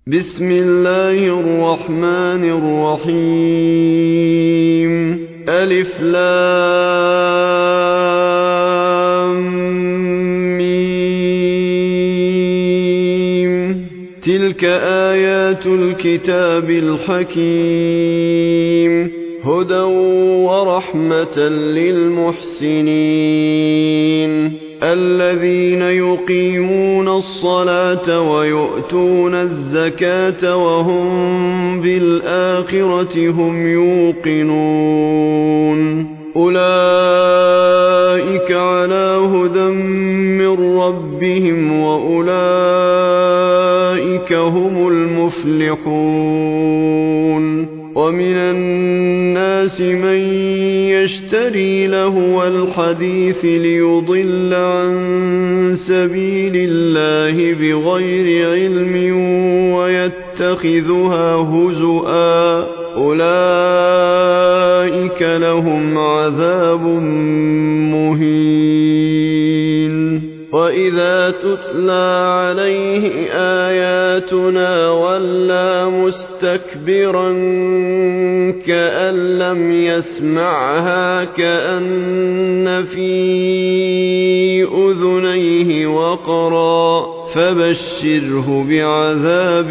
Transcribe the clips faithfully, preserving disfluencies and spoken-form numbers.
بسم الله الرحمن الرحيم. ألف لام ميم. تلك آيات الكتاب الحكيم، هدى ورحمة للمحسنين الذين يقيمون الصلاة ويؤتون الزكاة وهم بالآخرة هم يوقنون. أولئك على هدى من ربهم وأولئك هم المفلحون. ومن الناس من يشتري لهو الحديث ليضل عن سبيل الله بغير علم ويتخذها هزؤا، أولئك لهم عذاب مهين. وإذا تتلى عليه آياتنا ولى مستكبرا كأن لم يسمعها كأن في أذنيه وقرا، فبشره بعذاب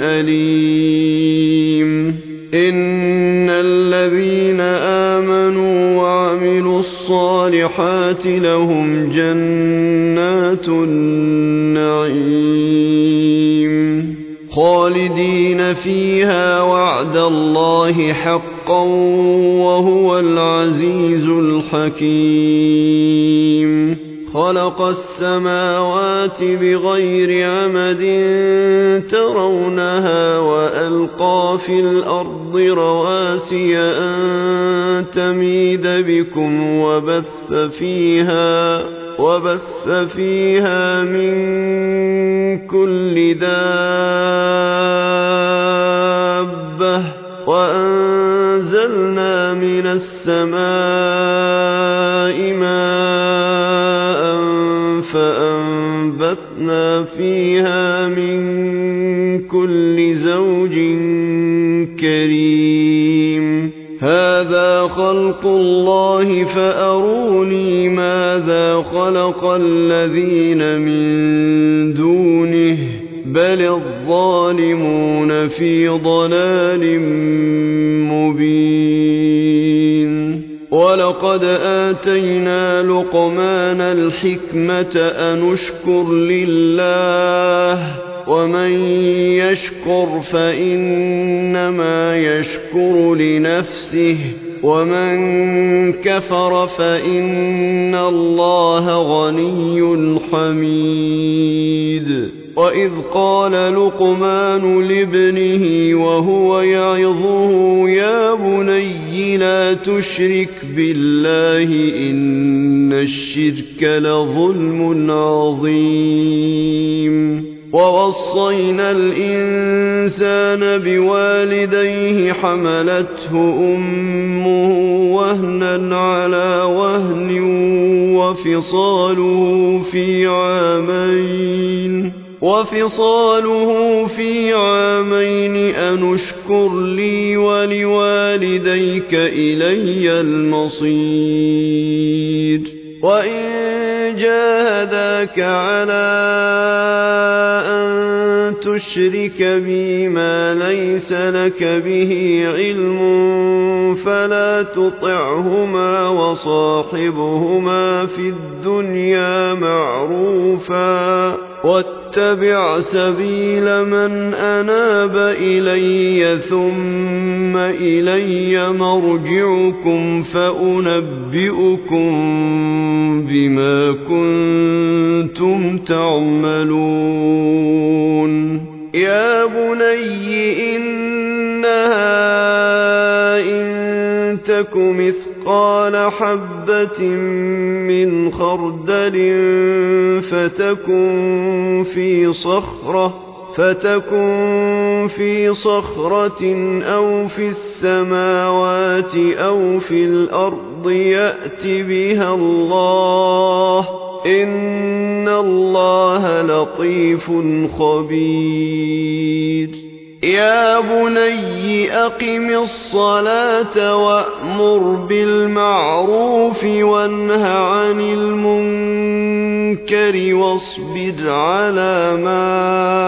أليم. إن الذين آمنوا وعملوا الصالحات لهم جنات النعيم خالدين فيها، وعد الله حقا وهو العزيز الحكيم. خلق السماوات بغير عمد ترونها وألقى في الأرض رواسي أن تميد بكم وبث فيها وبث فيها من كل دابة، وأنزلنا من السماء ماء فأنبتنا فيها من كل زوج كريم. هذا خلق الله فأروني ماذا خلق الذين من دونه، بل الظالمون في ضلال مبين. ولقد آتينا لقمان الحكمة أن اشكر لله، ومن يشكر فإنما يشكر لنفسه، ومن كفر فإن الله غني حميد. وإذ قال لقمان لابنه وهو يعظه يا بني لا تشرك بالله إن الشرك لظلم عظيم. ووصينا الإنسان بوالديه حملته أمه وهنا على وهن وفصاله في عامين وفصاله في عامين أن اشكر لي ولوالديك إلي المصير. وإن جاهداك على أن تشرك بي ما ليس لك به علم فلا تطعهما وصاحبهما في الدنيا معروفا، واتبع سبيل من أناب إلي ثم إلي مرجعكم فأنبئكم بما كنتم تعملون. يا بني إنها إن تك مثقال حبة من خردل فتكن في صخرة فتكن في صخرة أو في السماوات أو في الأرض يأت بها الله إن الله لطيف خبير يا بني أقم الصلاة وأمر بالمعروف وانه عن المنكر واصبر على ما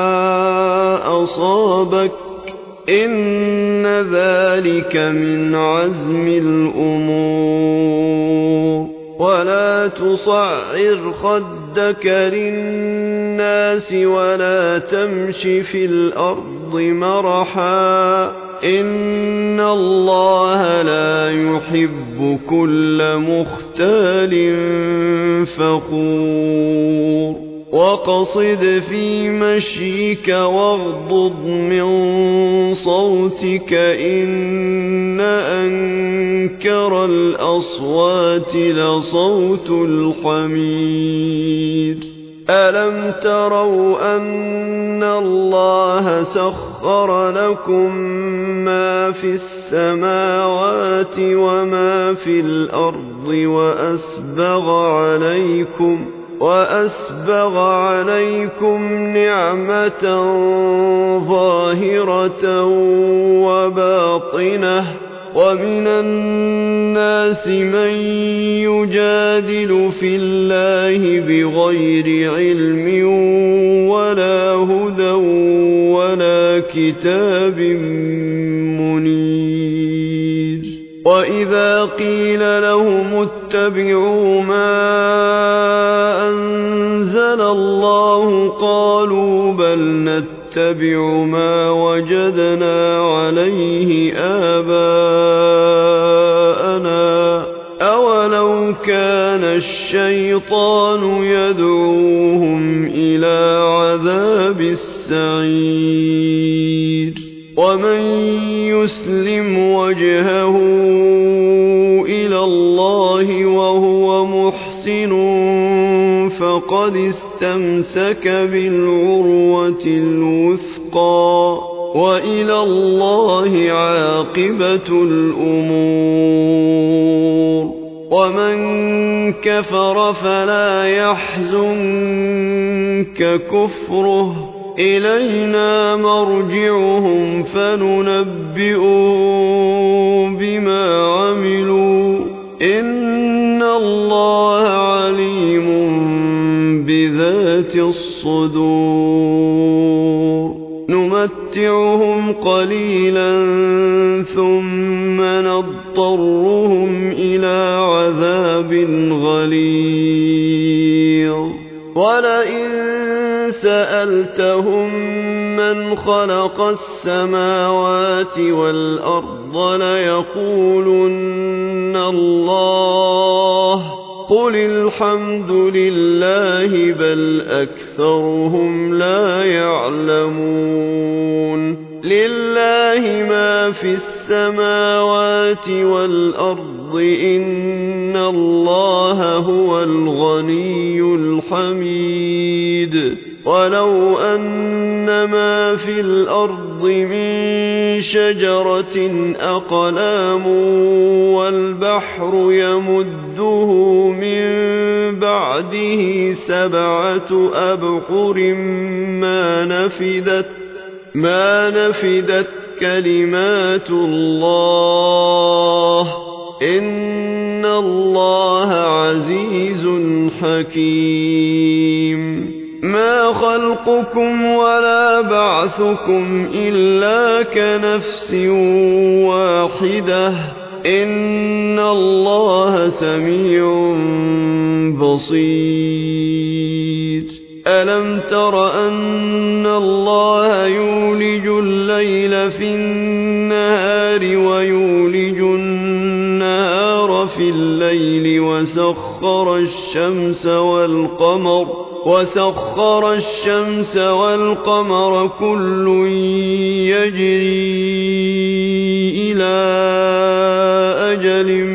أصابك إن ذلك من عزم الأمور ولا تصعر خدك للناس ولا تمش في الأرض مرحا إن الله لا يحب كل مختال فخور وقصد في مشيك واغضض من صوتك إن أنكر الأصوات لصوت الحمير ألم تروا أن الله سخر لكم ما في السماوات وما في الأرض وأسبغ عليكم وأسبغ عليكم نعمة ظاهرة وباطنة ومن الناس من يجادل في الله بغير علم ولا هدى ولا كتاب منير وإذا قيل لهم اتبعوا ما أنزل الله قالوا بل نتبع ما وجدنا عليه آباءنا أولو كان الشيطان يدعوهم إلى عذاب السعير ومن يسلم وجهه إلى الله وهو محسن فقد استمسك بالعروة الوثقى وإلى الله عاقبة الأمور ومن كفر فلا يحزنك كفره إلينا مرجعهم فننبئهم بما عملوا إن الله عليم بذات الصدور نمتعهم قليلا ثم نضطرهم إلى عذاب غليظ ولئن سألتهم من خلق السماوات والأرض ليقولن الله قل الحمد لله بل أكثرهم لا يعلمون لله ما في السماوات والأرض إن الله هو الغني الحميد ولو أن ما في الأرض من شجرة أقلام والبحر يمده من بعده سبعة أبحر ما نفدت ما نفدت كلمات الله إن الله عزيز حكيم ما خلقكم ولا بعثكم إلا كنفس واحدة إن الله سميع بصير ألم تر أن الله يولج الليل في النهار ويولج النهار في الليل وسخر الشمس والقمر وسخر الشمس والقمر كل يجري إلى أجل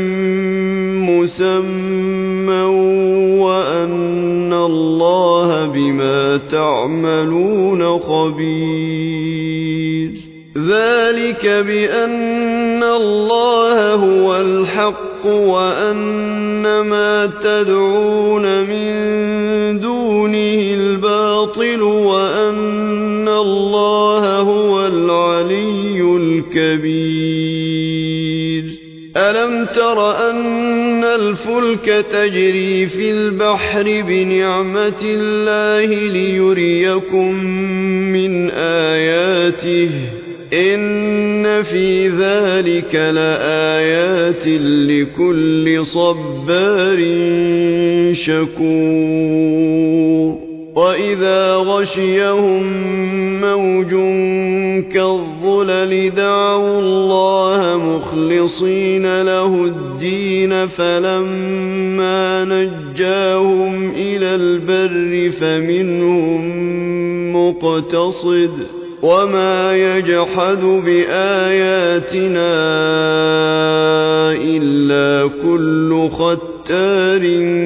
مسمى وأن الله بما تعملون خبير ذلك بأن الله هو الحق الحق وأن ما تدعون من دونه الباطل وأن الله هو العلي الكبير. ألم تر أن الفلك تجري في البحر بنعمة الله ليريكم من آياته إن في ذلك لآيات لكل صبار شكور. وإذا غشيهم موج كالظلل دعوا الله مخلصين له الدين فلما نجاهم إلى البر فمنهم مقتصد وما يجحد بآياتنا إلا كل ختار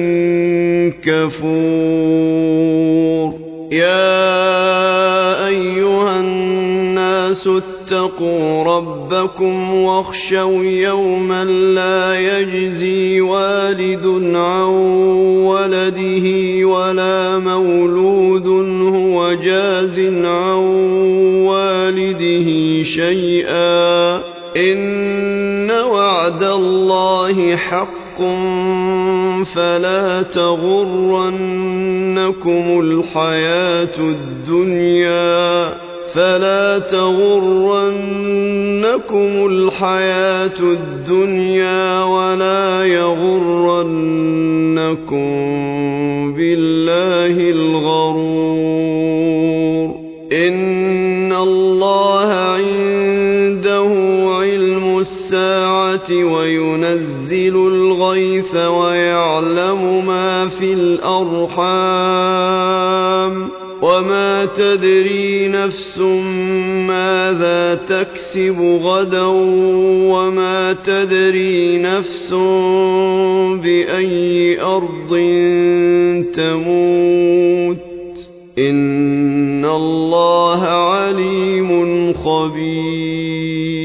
كفور. يا أيها الناس اتقوا ربكم واخشوا يوما لا يجزي والد عن ولده ولا مولود هو جاز عن والده شيئا إن وعد الله حق فلا تغرنكم الحياة الدنيا فلا تغرنكم الحياة الدنيا ولا يغرنكم بالله الغرور. إن الله عنده علم الساعة وينزل الغيث ويعلم ما في الأرحام وما تدري نفس ماذا تكسب غدا وما تدري نفس بأي أرض تموت إن الله عليم خبير.